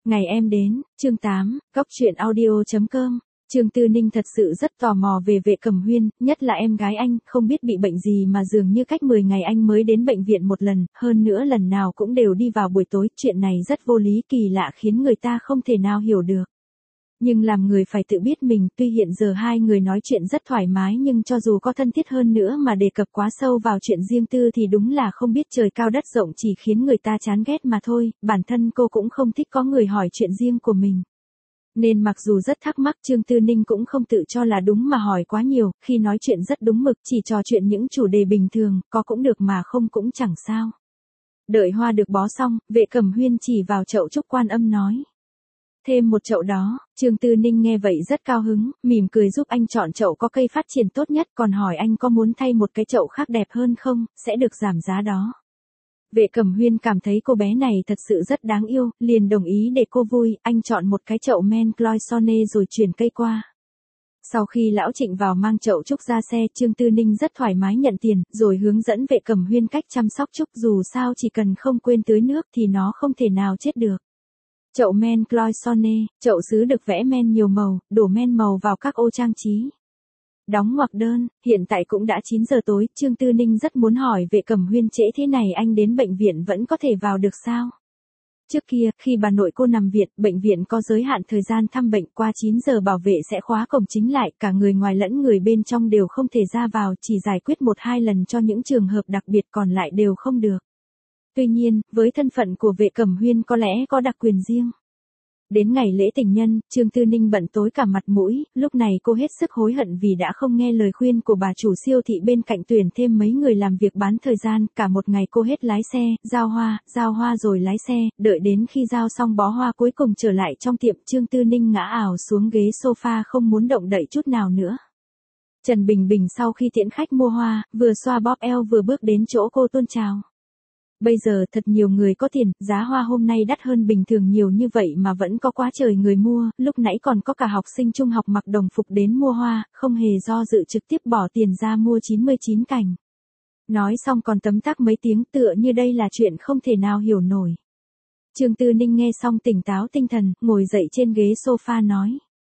Ngày em đến, chương 8, Góc truyện audio.com. Trương Tư Ninh thật sự rất tò mò về Vệ Cẩm Huyên, nhất là em gái anh, không biết bị bệnh gì mà dường như cách 10 ngày anh mới đến bệnh viện một lần, hơn nữa lần nào cũng đều đi vào buổi tối, chuyện này rất vô lý kỳ lạ khiến người ta không thể nào hiểu được. Nhưng làm người phải tự biết mình, tuy hiện giờ hai người nói chuyện rất thoải mái nhưng cho dù có thân thiết hơn nữa mà đề cập quá sâu vào chuyện riêng tư thì đúng là không biết trời cao đất rộng, chỉ khiến người ta chán ghét mà thôi, bản thân cô cũng không thích có người hỏi chuyện riêng của mình. Nên mặc dù rất thắc mắc, Trương Tư Ninh cũng không tự cho là đúng mà hỏi quá nhiều, khi nói chuyện rất đúng mực, chỉ trò chuyện những chủ đề bình thường, có cũng được mà không cũng chẳng sao. Đợi hoa được bó xong, Vệ Cẩm Huyên chỉ vào chậu trúc Quan Âm nói. Thêm một chậu đó. Trương Tư Ninh nghe vậy rất cao hứng, mỉm cười giúp anh chọn chậu có cây phát triển tốt nhất, còn hỏi anh có muốn thay một cái chậu khác đẹp hơn không, sẽ được giảm giá đó. Vệ Cẩm Huyên cảm thấy cô bé này thật sự rất đáng yêu, liền đồng ý để cô vui, anh chọn một cái chậu men cloisonne rồi chuyển cây qua. Sau khi lão Trịnh vào mang chậu trúc ra xe, Trương Tư Ninh rất thoải mái nhận tiền, rồi hướng dẫn Vệ Cẩm Huyên cách chăm sóc trúc, dù sao chỉ cần không quên tưới nước thì nó không thể nào chết được. Chậu men cloisonne, chậu sứ được vẽ men nhiều màu, đổ men màu vào các ô trang trí. Đóng ngoặc đơn, hiện tại cũng đã 9 giờ tối, Trương Tư Ninh rất muốn hỏi Vệ Cẩm Huyên trễ thế này anh đến bệnh viện vẫn có thể vào được sao? Trước kia, khi bà nội cô nằm viện, bệnh viện có giới hạn thời gian thăm bệnh, qua 9 giờ bảo vệ sẽ khóa cổng chính lại, cả người ngoài lẫn người bên trong đều không thể ra vào, chỉ giải quyết 1-2 lần cho những trường hợp đặc biệt, còn lại đều không được. Tuy nhiên, với thân phận của Vệ Cẩm Huyên có lẽ có đặc quyền riêng. Đến ngày lễ tình nhân, Trương Tư Ninh bận tối cả mặt mũi, lúc này cô hết sức hối hận vì đã không nghe lời khuyên của bà chủ siêu thị bên cạnh tuyển thêm mấy người làm việc bán thời gian, cả một ngày cô hết lái xe, giao hoa rồi lái xe, đợi đến khi giao xong bó hoa cuối cùng trở lại trong tiệm, Trương Tư Ninh ngã ào xuống ghế sofa không muốn động đậy chút nào nữa. Trần Bình Bình sau khi tiễn khách mua hoa, vừa xoa bóp eo vừa bước đến chỗ cô tôn chào. Bây giờ thật nhiều người có tiền, giá hoa hôm nay đắt hơn bình thường nhiều như vậy mà vẫn có quá trời người mua, lúc nãy còn có cả học sinh trung học mặc đồng phục đến mua hoa, không hề do dự trực tiếp bỏ tiền ra mua 99 cành. Nói xong còn tấm tắc mấy tiếng tựa như đây là chuyện không thể nào hiểu nổi. Trương Tư Ninh nghe xong tỉnh táo tinh thần, ngồi dậy trên ghế sofa nói.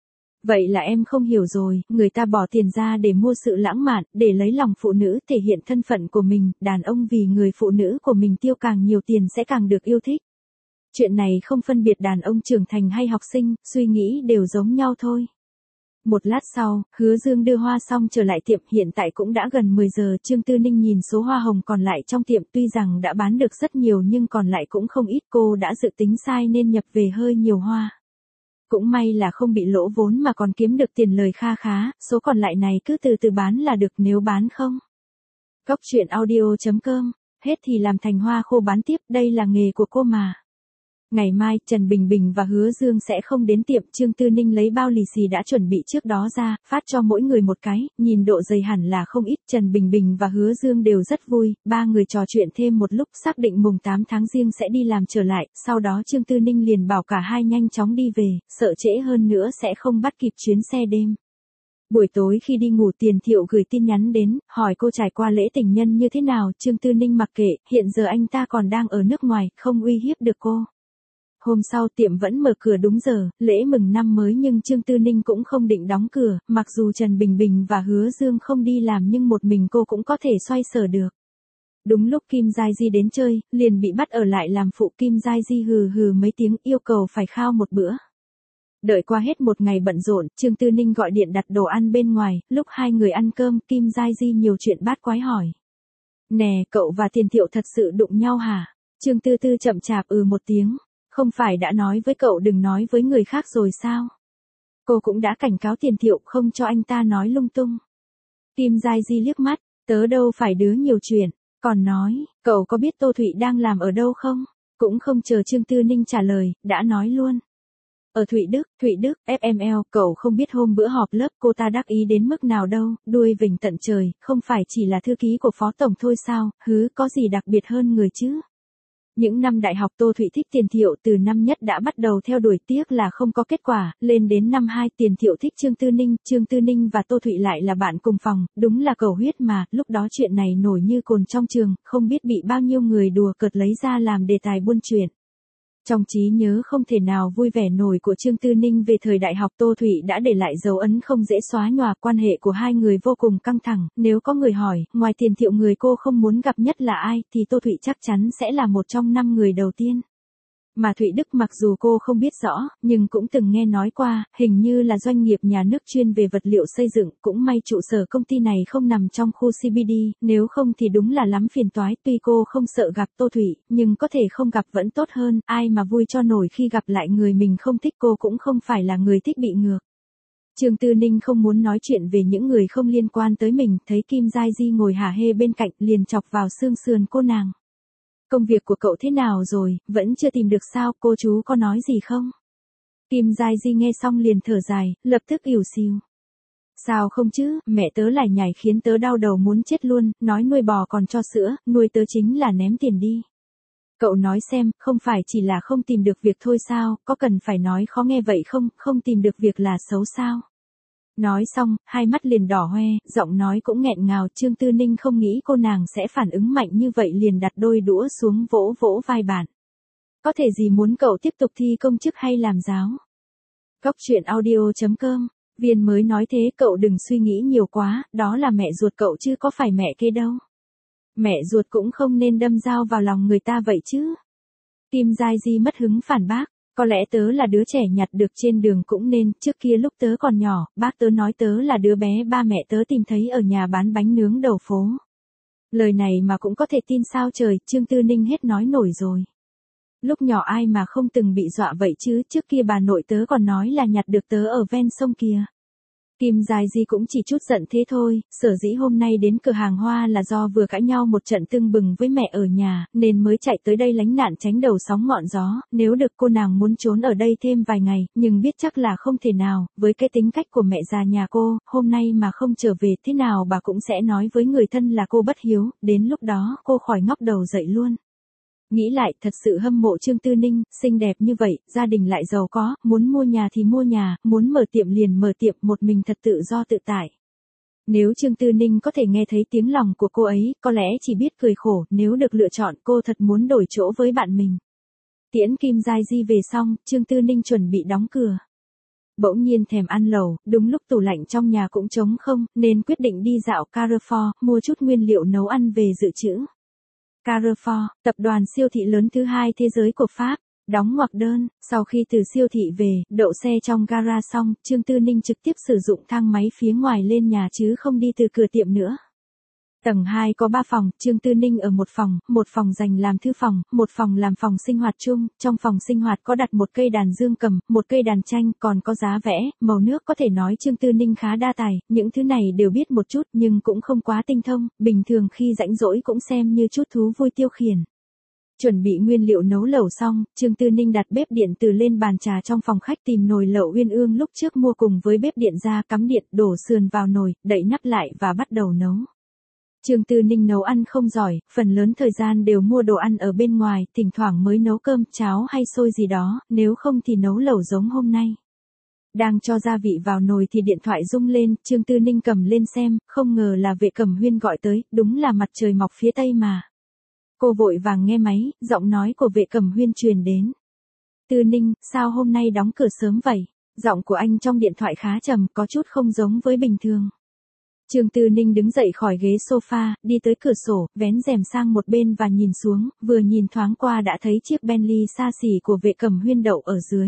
Vậy là em không hiểu rồi, người ta bỏ tiền ra để mua sự lãng mạn, để lấy lòng phụ nữ, thể hiện thân phận của mình, đàn ông vì người phụ nữ của mình tiêu càng nhiều tiền sẽ càng được yêu thích. Chuyện này không phân biệt đàn ông trưởng thành hay học sinh, suy nghĩ đều giống nhau thôi. Một lát sau, Hứa Dương đưa hoa xong trở lại tiệm, hiện tại cũng đã gần 10 giờ, Trương Tư Ninh nhìn số hoa hồng còn lại trong tiệm, tuy rằng đã bán được rất nhiều nhưng còn lại cũng không ít, cô đã dự tính sai nên nhập về hơi nhiều hoa. Cũng may là không bị lỗ vốn mà còn kiếm được tiền lời kha khá, số còn lại này cứ từ từ bán là được, nếu bán không. Góc truyện audio.com, hết thì làm thành hoa khô bán tiếp, đây là nghề của cô mà. Ngày mai, Trần Bình Bình và Hứa Dương sẽ không đến tiệm, Trương Tư Ninh lấy bao lì xì đã chuẩn bị trước đó ra, phát cho mỗi người một cái, nhìn độ dày hẳn là không ít, Trần Bình Bình và Hứa Dương đều rất vui, ba người trò chuyện thêm một lúc, xác định mùng 8 tháng Giêng sẽ đi làm trở lại, sau đó Trương Tư Ninh liền bảo cả hai nhanh chóng đi về, sợ trễ hơn nữa sẽ không bắt kịp chuyến xe đêm. Buổi tối khi đi ngủ, Tiền Thiệu gửi tin nhắn đến, hỏi cô trải qua lễ tình nhân như thế nào, Trương Tư Ninh mặc kệ, hiện giờ anh ta còn đang ở nước ngoài, không uy hiếp được cô. Hôm sau tiệm vẫn mở cửa đúng giờ, lễ mừng năm mới nhưng Trương Tư Ninh cũng không định đóng cửa, mặc dù Trần Bình Bình và Hứa Dương không đi làm nhưng một mình cô cũng có thể xoay sở được. Đúng lúc Kim Giai Di đến chơi, liền bị bắt ở lại làm phụ, Kim Giai Di hừ hừ mấy tiếng yêu cầu phải khao một bữa. Đợi qua hết một ngày bận rộn, Trương Tư Ninh gọi điện đặt đồ ăn bên ngoài, lúc hai người ăn cơm, Kim Giai Di nhiều chuyện bát quái hỏi. Nè, cậu và Tiền Thiệu thật sự đụng nhau hả? Trương Tư Tư chậm chạp một tiếng. Không phải đã nói với cậu đừng nói với người khác rồi sao? Cô cũng đã cảnh cáo Tiền Thiệu không cho anh ta nói lung tung. Kim Giai Di liếc mắt, tớ đâu phải đứa nhiều chuyện, còn nói, cậu có biết Tô Thụy đang làm ở đâu không? Cũng không chờ Trương Tư Ninh trả lời, đã nói luôn. Ở Thụy Đức, FML, cậu không biết hôm bữa họp lớp cô ta đắc ý đến mức nào đâu, đuôi vểnh tận trời, không phải chỉ là thư ký của phó tổng thôi sao, có gì đặc biệt hơn người chứ? Những năm đại học Tô Thụy thích Tiền Thiệu, từ năm nhất đã bắt đầu theo đuổi, tiếc là không có kết quả, lên đến năm 2 Tiền Thiệu thích Trương Tư Ninh và Tô Thụy lại là bạn cùng phòng, đúng là cầu huyết mà, lúc đó chuyện này nổi như cồn trong trường, không biết bị bao nhiêu người đùa cợt lấy ra làm đề tài buôn chuyện. Trong trí nhớ không thể nào vui vẻ nổi của Trương Tư Ninh về thời đại học, Tô Thụy đã để lại dấu ấn không dễ xóa nhòa. Quan hệ của hai người vô cùng căng thẳng, nếu có người hỏi, ngoài Tiền Thiệu người cô không muốn gặp nhất là ai, thì Tô Thụy chắc chắn sẽ là một trong 5 người đầu tiên. Mà Thụy Đức mặc dù cô không biết rõ, nhưng cũng từng nghe nói qua, hình như là doanh nghiệp nhà nước chuyên về vật liệu xây dựng, cũng may trụ sở công ty này không nằm trong khu CBD, nếu không thì đúng là lắm phiền toái. Tuy cô không sợ gặp Tô Thụy, nhưng có thể không gặp vẫn tốt hơn, ai mà vui cho nổi khi gặp lại người mình không thích. Cô cũng không phải là người thích bị ngược. Trương Tư Ninh không muốn nói chuyện về những người không liên quan tới mình, thấy Kim Giai Di ngồi hả hê bên cạnh, liền chọc vào xương sườn cô nàng. Công việc của cậu thế nào rồi, vẫn chưa tìm được sao, cô chú có nói gì không? Kim Giai Di nghe xong liền thở dài, lập tức ỉu xìu. Sao không chứ, mẹ tớ lại nhảy khiến tớ đau đầu muốn chết luôn, nói nuôi bò còn cho sữa, nuôi tớ chính là ném tiền đi. Cậu nói xem, không phải chỉ là không tìm được việc thôi sao, có cần phải nói khó nghe vậy không, không tìm được việc là xấu sao? Nói xong, hai mắt liền đỏ hoe, giọng nói cũng nghẹn ngào. Trương Tư Ninh không nghĩ cô nàng sẽ phản ứng mạnh như vậy, liền đặt đôi đũa xuống vỗ vỗ vai bạn. Có thể gì muốn cậu tiếp tục thi công chức hay làm giáo? Góc truyện audio.com. Viên mới nói thế, cậu đừng suy nghĩ nhiều quá, đó là mẹ ruột cậu chứ có phải mẹ kia đâu. Mẹ ruột cũng không nên đâm dao vào lòng người ta vậy chứ. Kim Giai Di mất hứng phản bác. Có lẽ tớ là đứa trẻ nhặt được trên đường cũng nên, trước kia lúc tớ còn nhỏ, bác tớ nói tớ là đứa bé ba mẹ tớ tìm thấy ở nhà bán bánh nướng đầu phố. Lời này mà cũng có thể tin sao trời, Trương Tư Ninh hết nói nổi rồi. Lúc nhỏ ai mà không từng bị dọa vậy chứ, trước kia bà nội tớ còn nói là nhặt được tớ ở ven sông kia. Kim Giai Di cũng chỉ chút giận thế thôi, sở dĩ hôm nay đến cửa hàng hoa là do vừa cãi nhau một trận tưng bừng với mẹ ở nhà, nên mới chạy tới đây lánh nạn tránh đầu sóng ngọn gió. Nếu được cô nàng muốn trốn ở đây thêm vài ngày, nhưng biết chắc là không thể nào, với cái tính cách của mẹ già nhà cô, hôm nay mà không trở về thế nào bà cũng sẽ nói với người thân là cô bất hiếu, đến lúc đó cô khỏi ngóc đầu dậy luôn. Nghĩ lại thật sự hâm mộ Trương Tư Ninh, xinh đẹp như vậy, gia đình lại giàu có, muốn mua nhà thì mua nhà, muốn mở tiệm liền mở tiệm, một mình thật tự do tự tại. Nếu Trương Tư Ninh có thể nghe thấy tiếng lòng của cô ấy, có lẽ chỉ biết cười khổ, nếu được lựa chọn cô thật muốn đổi chỗ với bạn mình. Tiễn Kim Giai Di về xong, Trương Tư Ninh chuẩn bị đóng cửa. Bỗng nhiên thèm ăn lẩu, đúng lúc tủ lạnh trong nhà cũng trống không, nên quyết định đi dạo Carrefour, mua chút nguyên liệu nấu ăn về dự trữ. Carrefour, tập đoàn siêu thị lớn thứ hai thế giới của Pháp, đóng ngoặc đơn. Sau khi từ siêu thị về, đậu xe trong gara xong, Trương Tư Ninh trực tiếp sử dụng thang máy phía ngoài lên nhà chứ không đi từ cửa tiệm nữa. Tầng 2 có 3 phòng, Trương Tư Ninh ở một phòng dành làm thư phòng, một phòng làm phòng sinh hoạt chung. Trong phòng sinh hoạt có đặt một cây đàn dương cầm, một cây đàn tranh, còn có giá vẽ, màu nước. Có thể nói Trương Tư Ninh khá đa tài, những thứ này đều biết một chút nhưng cũng không quá tinh thông, bình thường khi rảnh rỗi cũng xem như chút thú vui tiêu khiển. Chuẩn bị nguyên liệu nấu lẩu xong, Trương Tư Ninh đặt bếp điện từ lên bàn trà trong phòng khách, tìm nồi lẩu uyên ương lúc trước mua cùng với bếp điện ra, cắm điện, đổ sườn vào nồi, đậy nắp lại và bắt đầu nấu. Trương Tư Ninh nấu ăn không giỏi, phần lớn thời gian đều mua đồ ăn ở bên ngoài, thỉnh thoảng mới nấu cơm, cháo hay xôi gì đó, nếu không thì nấu lẩu giống hôm nay. Đang cho gia vị vào nồi thì điện thoại rung lên, Trương Tư Ninh cầm lên xem, không ngờ là Vệ Cẩm Huyên gọi tới, đúng là mặt trời mọc phía tây mà. Cô vội vàng nghe máy, giọng nói của Vệ Cẩm Huyên truyền đến. Tư Ninh, sao hôm nay đóng cửa sớm vậy? Giọng của anh trong điện thoại khá trầm, có chút không giống với bình thường. Trương Tư Ninh đứng dậy khỏi ghế sofa, đi tới cửa sổ, vén rèm sang một bên và nhìn xuống, vừa nhìn thoáng qua đã thấy chiếc Bentley xa xỉ của Vệ Cẩm Huyên đậu ở dưới.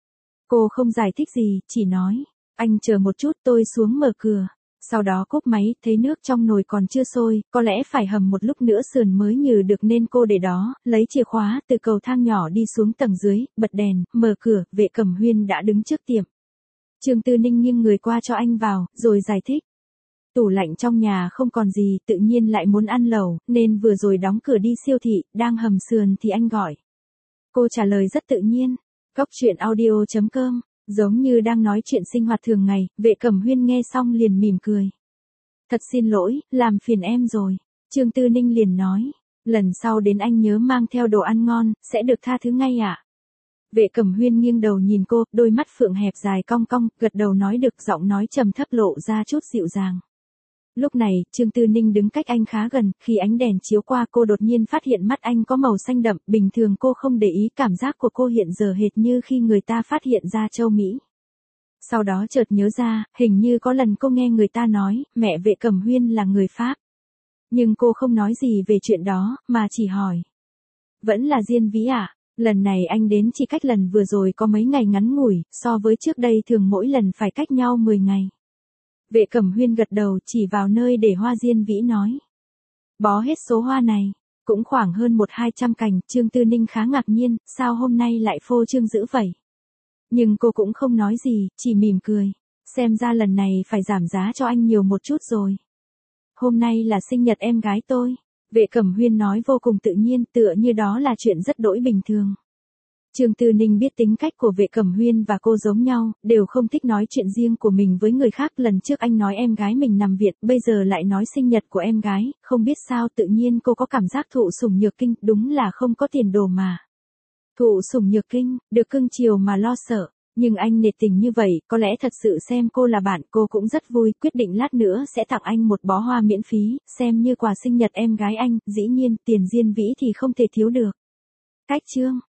Cô không giải thích gì, chỉ nói, anh chờ một chút tôi xuống mở cửa. Sau đó cúp máy, thấy nước trong nồi còn chưa sôi, có lẽ phải hầm một lúc nữa sườn mới nhừ được nên cô để đó, lấy chìa khóa từ cầu thang nhỏ đi xuống tầng dưới, bật đèn, mở cửa, Vệ Cẩm Huyên đã đứng trước tiệm. Trương Tư Ninh nghiêng người qua cho anh vào, rồi giải thích. Tủ lạnh trong nhà không còn gì, tự nhiên lại muốn ăn lẩu, nên vừa rồi đóng cửa đi siêu thị, đang hầm sườn thì anh gọi. Cô trả lời rất tự nhiên. Góc truyện audio.com, giống như đang nói chuyện sinh hoạt thường ngày. Vệ Cẩm Huyên nghe xong liền mỉm cười. Thật xin lỗi, làm phiền em rồi. Trương Tư Ninh liền nói, lần sau đến anh nhớ mang theo đồ ăn ngon, sẽ được tha thứ ngay ạ. Vệ Cẩm Huyên nghiêng đầu nhìn cô, đôi mắt phượng hẹp dài cong cong, gật đầu nói được, giọng nói trầm thấp lộ ra chút dịu dàng. Lúc này, Trương Tư Ninh đứng cách anh khá gần, khi ánh đèn chiếu qua cô đột nhiên phát hiện mắt anh có màu xanh đậm, bình thường cô không để ý, cảm giác của cô hiện giờ hệt như khi người ta phát hiện ra châu Mỹ. Sau đó chợt nhớ ra, hình như có lần cô nghe người ta nói, mẹ Vệ Cẩm Huyên là người Pháp. Nhưng cô không nói gì về chuyện đó, mà chỉ hỏi. Vẫn là Diên Vĩ à? Lần này anh đến chỉ cách lần vừa rồi có mấy ngày ngắn ngủi, so với trước đây thường mỗi lần phải cách nhau 10 ngày. Vệ Cẩm Huyên gật đầu chỉ vào nơi để hoa Diên Vĩ nói. Bó hết số hoa này, cũng khoảng hơn 100-200 cành, Trương Tư Ninh khá ngạc nhiên, sao hôm nay lại phô trương dữ vậy? Nhưng cô cũng không nói gì, chỉ mỉm cười. Xem ra lần này phải giảm giá cho anh nhiều một chút rồi. Hôm nay là sinh nhật em gái tôi. Vệ Cẩm Huyên nói vô cùng tự nhiên, tựa như đó là chuyện rất đỗi bình thường. Trương Tư Ninh biết tính cách của Vệ Cẩm Huyên và cô giống nhau, đều không thích nói chuyện riêng của mình với người khác. Lần trước anh nói em gái mình nằm viện, bây giờ lại nói sinh nhật của em gái, không biết sao tự nhiên cô có cảm giác thụ sủng nhược kinh, đúng là không có tiền đồ mà. Thụ sủng nhược kinh, được cưng chiều mà lo sợ. Nhưng anh nhiệt tình như vậy, có lẽ thật sự xem cô là bạn, cô cũng rất vui, quyết định lát nữa sẽ tặng anh một bó hoa miễn phí, xem như quà sinh nhật em gái anh, dĩ nhiên, tiền Diên Vĩ thì không thể thiếu được. Cách chương